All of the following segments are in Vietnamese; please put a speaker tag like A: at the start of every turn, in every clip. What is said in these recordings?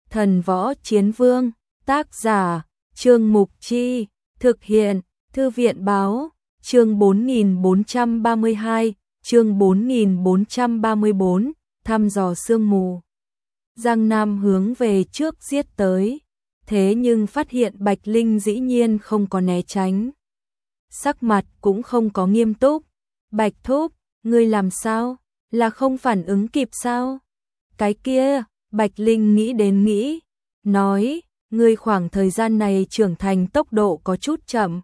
A: Thần Võ Chiến Vương, tác giả, Trương Mục Chi, thực hiện, Thư viện Báo, chương 4432, chương 4434, thăm dò sương mù. Giang Nam hướng về trước giết tới, thế nhưng phát hiện Bạch Linh dĩ nhiên không có né tránh. Sắc mặt cũng không có nghiêm túc. Bạch Thúc, ngươi làm sao? Là không phản ứng kịp sao? Cái kia, Bạch Linh nghĩ đến nghĩ, nói, ngươi khoảng thời gian này trưởng thành tốc độ có chút chậm.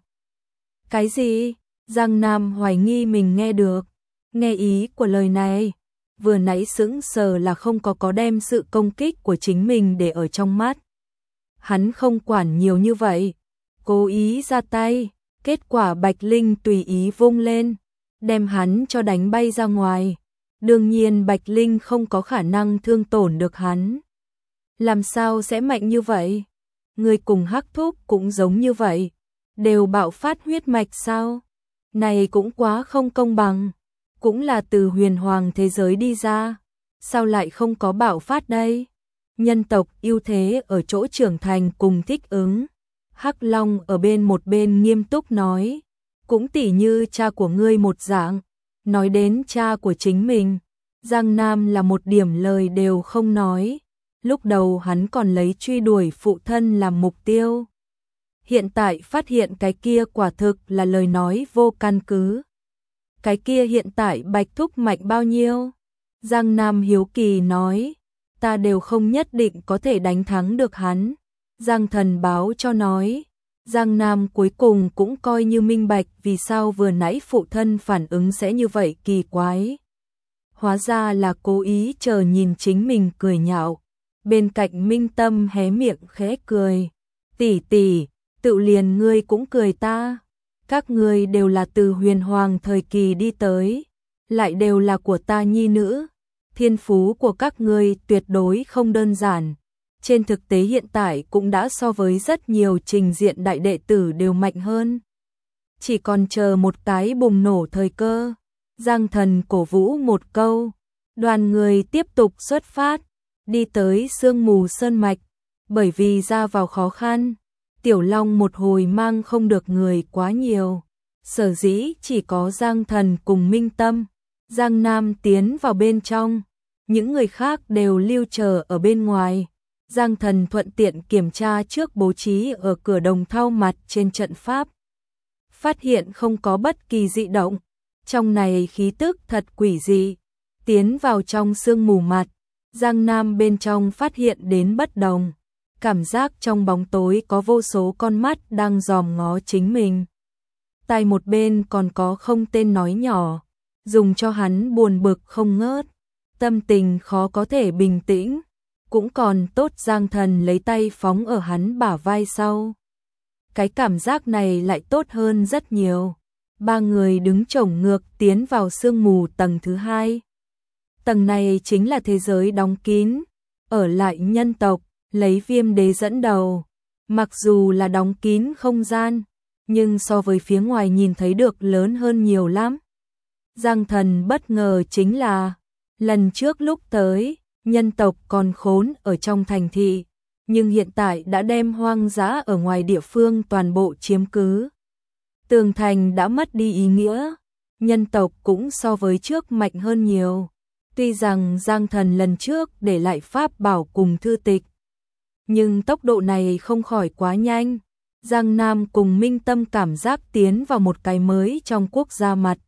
A: Cái gì? Giang Nam hoài nghi mình nghe được. Nghe ý của lời này, vừa nãy sững sờ là không có đem sự công kích của chính mình để ở trong mắt. Hắn không quản nhiều như vậy, cố ý ra tay, kết quả Bạch Linh tùy ý vung lên, đem hắn cho đánh bay ra ngoài. Đương nhiên Bạch Linh không có khả năng thương tổn được hắn. Làm sao sẽ mạnh như vậy? Người cùng Hắc Thúc cũng giống như vậy, đều bạo phát huyết mạch sao? Này cũng quá không công bằng. Cũng là từ huyền hoàng thế giới đi ra, sao lại không có bạo phát đây? Nhân tộc ưu thế ở chỗ trưởng thành cùng thích ứng. Hắc Long ở một bên nghiêm túc nói, cũng tỉ như cha của ngươi một dạng. Nói đến cha của chính mình, Giang Nam là một điểm lời đều không nói. Lúc đầu hắn còn lấy truy đuổi phụ thân làm mục tiêu. Hiện tại phát hiện cái kia quả thực là lời nói vô căn cứ. Cái kia hiện tại Bạch Thúc mạnh bao nhiêu? Giang Nam hiếu kỳ nói, ta đều không nhất định có thể đánh thắng được hắn. Giang Thần báo cho nói, Giang Nam cuối cùng cũng coi như minh bạch vì sao vừa nãy phụ thân phản ứng sẽ như vậy kỳ quái. Hóa ra là cố ý chờ nhìn chính mình cười nhạo. Bên cạnh Minh Tâm hé miệng khẽ cười, tỷ tỷ, tự liền ngươi cũng cười ta. Các ngươi đều là từ huyền hoàng thời kỳ đi tới, lại đều là của ta nhi nữ. Thiên phú của các ngươi tuyệt đối không đơn giản. Trên thực tế hiện tại cũng đã so với rất nhiều trình diện đại đệ tử đều mạnh hơn. Chỉ còn chờ một cái bùng nổ thời cơ. Giang Thần cổ vũ một câu, đoàn người tiếp tục xuất phát, đi tới sương mù sơn mạch. Bởi vì ra vào khó khăn, Tiểu Long một hồi mang không được người quá nhiều, sở dĩ chỉ có Giang Thần cùng Minh Tâm. Giang Nam tiến vào bên trong, những người khác đều lưu chờ ở bên ngoài. Giang Thần thuận tiện kiểm tra trước bố trí ở cửa đồng thau mặt trên trận pháp. Phát hiện không có bất kỳ dị động, trong này khí tức thật quỷ dị. Tiến vào trong sương mù mặt, Giang Nam bên trong phát hiện đến bất đồng. Cảm giác trong bóng tối có vô số con mắt đang dòm ngó chính mình. Tai một bên còn có không tên nói nhỏ, dùng cho hắn buồn bực không ngớt. Tâm tình khó có thể bình tĩnh. Cũng còn tốt Giang Thần lấy tay phóng ở hắn bả vai sau. Cái cảm giác này lại tốt hơn rất nhiều. Ba người đứng chổng ngược tiến vào sương mù tầng thứ hai. Tầng này chính là thế giới đóng kín, ở lại nhân tộc, lấy Viêm Đế dẫn đầu. Mặc dù là đóng kín không gian, nhưng so với phía ngoài nhìn thấy được lớn hơn nhiều lắm. Giang Thần bất ngờ chính là, lần trước lúc tới, nhân tộc còn khốn ở trong thành thị, nhưng hiện tại đã đem hoang dã ở ngoài địa phương toàn bộ chiếm cứ. Tường thành đã mất đi ý nghĩa, nhân tộc cũng so với trước mạnh hơn nhiều. Tuy rằng Giang Thần lần trước để lại pháp bảo cùng thư tịch, nhưng tốc độ này không khỏi quá nhanh. Giang Nam cùng Minh Tâm cảm giác tiến vào một cái mới trong quốc gia mặt.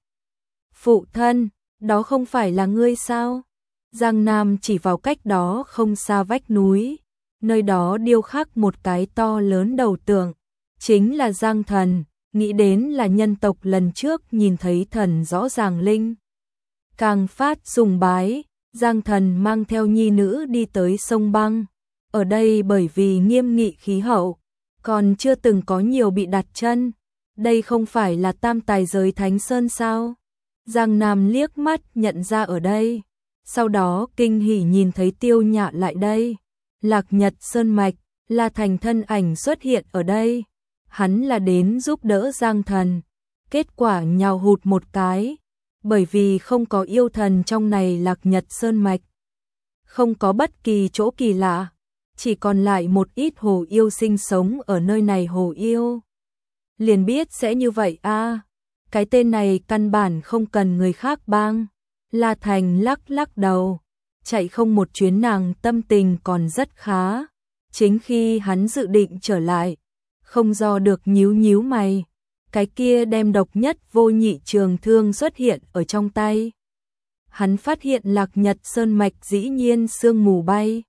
A: Phụ thân, đó không phải là ngươi sao? Giang Nam chỉ vào cách đó không xa vách núi, nơi đó điêu khắc một cái to lớn đầu tượng, chính là Giang Thần, nghĩ đến là nhân tộc lần trước nhìn thấy thần rõ ràng linh. Càng phát sùng bái, Giang Thần mang theo nhi nữ đi tới sông băng, ở đây bởi vì nghiêm nghị khí hậu, còn chưa từng có nhiều bị đặt chân, đây không phải là tam tài giới Thánh Sơn sao? Giang Nam liếc mắt nhận ra ở đây. Sau đó kinh hỉ nhìn thấy Tiêu Nhạ lại đây. Lạc Nhật Sơn Mạch, La Thành thân ảnh xuất hiện ở đây. Hắn là đến giúp đỡ Giang Thần. Kết quả nhào hụt một cái. Bởi vì không có yêu thần trong này Lạc Nhật Sơn Mạch. Không có bất kỳ chỗ kỳ lạ. chỉ còn lại một ít hồ yêu sinh sống ở nơi này. Hồ yêu liền biết sẽ như vậy a. Cái tên này căn bản không cần người khác bang. La Thành lắc lắc đầu, chạy không một chuyến nàng tâm tình còn rất khá. Chính khi hắn dự định trở lại, không do được nhíu nhíu mày, cái kia đem độc nhất vô nhị trường thương xuất hiện ở trong tay. Hắn phát hiện Lạc Nhật Sơn mạch dĩ nhiên sương mù bay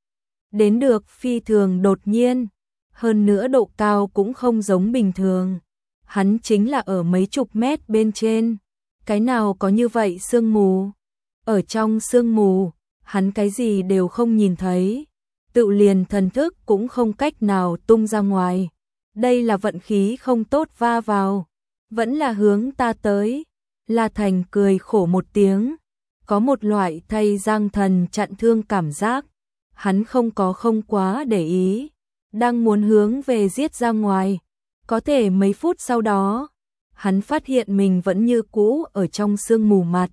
A: đến được phi thường đột nhiên, hơn nữa độ cao cũng không giống bình thường. Hắn chính là ở mấy chục mét bên trên, cái nào có như vậy sương mù? Ở trong sương mù, hắn cái gì đều không nhìn thấy, tự liền thần thức cũng không cách nào tung ra ngoài. Đây là vận khí không tốt va vào, vẫn là hướng ta tới. La Thành cười khổ một tiếng, có một loại thay Giang Thần chặn thương cảm giác. Hắn không quá để ý, đang muốn hướng về giết ra ngoài. Có thể mấy phút sau đó, hắn phát hiện mình vẫn như cũ ở trong sương mù mặt.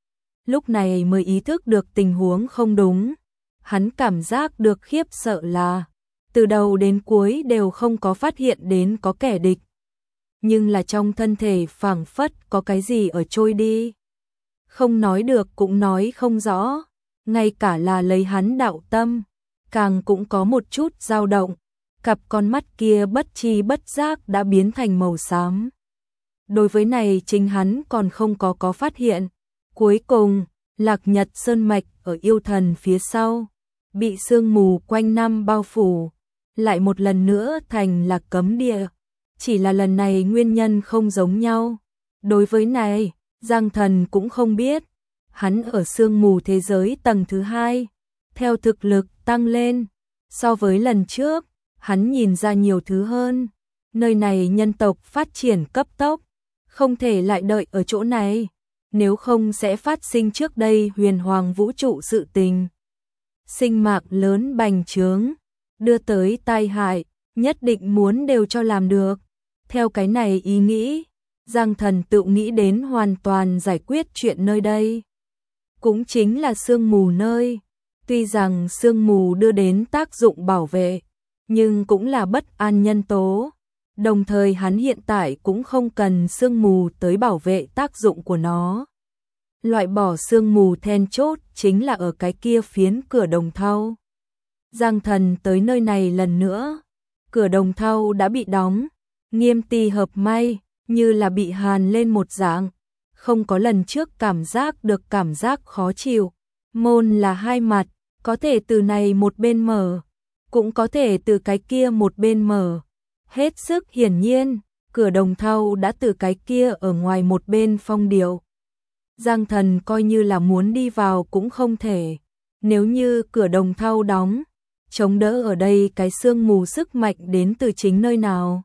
A: Lúc này mới ý thức được tình huống không đúng. Hắn cảm giác được khiếp sợ là từ đầu đến cuối đều không có phát hiện đến có kẻ địch. Nhưng là trong thân thể phảng phất có cái gì ở trôi đi. Không nói được cũng nói không rõ, ngay cả là lấy hắn đạo tâm, càng cũng có một chút dao động. Cặp con mắt kia bất tri bất giác đã biến thành màu xám. Đối với này chính hắn còn không có phát hiện. Cuối cùng, Lạc Nhật Sơn mạch ở yêu thần phía sau, bị sương mù quanh năm bao phủ, lại một lần nữa thành là cấm địa. Chỉ là lần này nguyên nhân không giống nhau. Đối với này, Giang Thần cũng không biết. Hắn ở sương mù thế giới tầng thứ 2, theo thực lực tăng lên. So với lần trước, hắn nhìn ra nhiều thứ hơn. Nơi này nhân tộc phát triển cấp tốc, không thể lại đợi ở chỗ này, nếu không sẽ phát sinh trước đây huyền hoàng vũ trụ sự tình. Sinh mạng lớn bành trướng, đưa tới tai hại, nhất định muốn đều cho làm được. Theo cái này ý nghĩ, Giang Thần tự nghĩ đến hoàn toàn giải quyết chuyện nơi đây. Cũng chính là sương mù nơi. Tuy rằng sương mù đưa đến tác dụng bảo vệ, nhưng cũng là bất an nhân tố. Đồng thời hắn hiện tại cũng không cần sương mù tới bảo vệ tác dụng của nó. Loại bỏ sương mù then chốt chính là ở cái kia phiến cửa đồng thau. Giang Thần tới nơi này lần nữa, cửa đồng thau đã bị đóng, nghiêm tì hợp may, như là bị hàn lên một dạng. Không có lần trước cảm giác được cảm giác khó chịu. Môn là hai mặt, có thể từ này một bên mở, cũng có thể từ cái kia một bên mở. Hết sức hiển nhiên, cửa đồng thau đã từ cái kia ở ngoài một bên phong điệu. Giang Thần coi như là muốn đi vào cũng không thể. Nếu như cửa đồng thau đóng, chống đỡ ở đây cái sương mù sức mạnh đến từ chính nơi nào.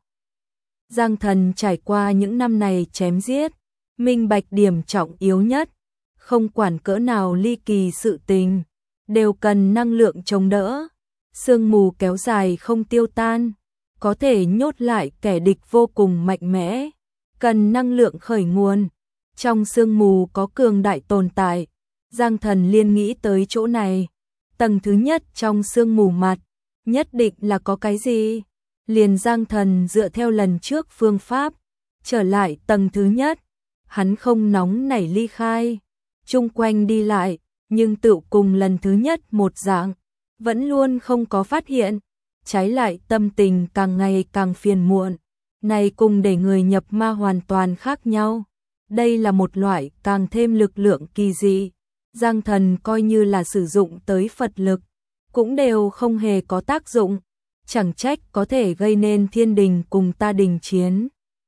A: Giang Thần trải qua những năm này chém giết, minh bạch điểm trọng yếu nhất, không quản cỡ nào ly kỳ sự tình, đều cần năng lượng chống đỡ. Sương mù kéo dài không tiêu tan, có thể nhốt lại kẻ địch vô cùng mạnh mẽ, cần năng lượng khởi nguồn. Trong sương mù có cường đại tồn tại, Giang Thần liên nghĩ tới chỗ này. Tầng thứ nhất trong sương mù mặt, nhất định là có cái gì. Liền Giang Thần dựa theo lần trước phương pháp, trở lại tầng thứ nhất. Hắn không nóng nảy ly khai, chung quanh đi lại, nhưng tự cùng lần thứ nhất một dạng, vẫn luôn không có phát hiện. Trái lại tâm tình càng ngày càng phiền muộn, này cùng để người nhập ma hoàn toàn khác nhau. Đây là một loại càng thêm lực lượng kỳ dị. Giang Thần coi như là sử dụng tới Phật lực, cũng đều không hề có tác dụng. Chẳng trách có thể gây nên thiên đình cùng ta đình chiến.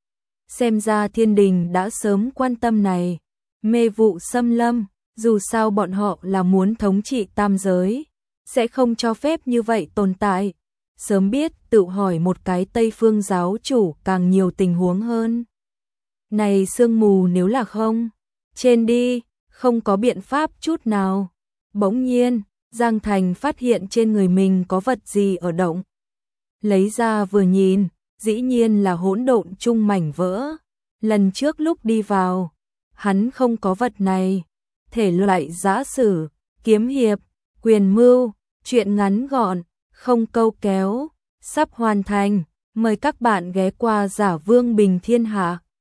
A: Xem ra thiên đình đã sớm quan tâm này. Mê vụ xâm lâm, dù sao bọn họ là muốn thống trị tam giới, sẽ không cho phép như vậy tồn tại. Sớm biết tự hỏi một cái Tây Phương giáo chủ càng nhiều tình huống hơn. Này sương mù nếu là không, trên đi, không có biện pháp chút nào. Bỗng nhiên, Giang Thành phát hiện trên người mình có vật gì ở động. Lấy ra vừa nhìn, dĩ nhiên là hỗn độn chung mảnh vỡ. Lần trước lúc đi vào, hắn không có vật này. Thể loại giã sử, kiếm hiệp, quyền mưu, chuyện ngắn gọn, không câu kéo, sắp hoàn thành. Mời các bạn ghé qua Giả Vương Bình Thiên Hạ.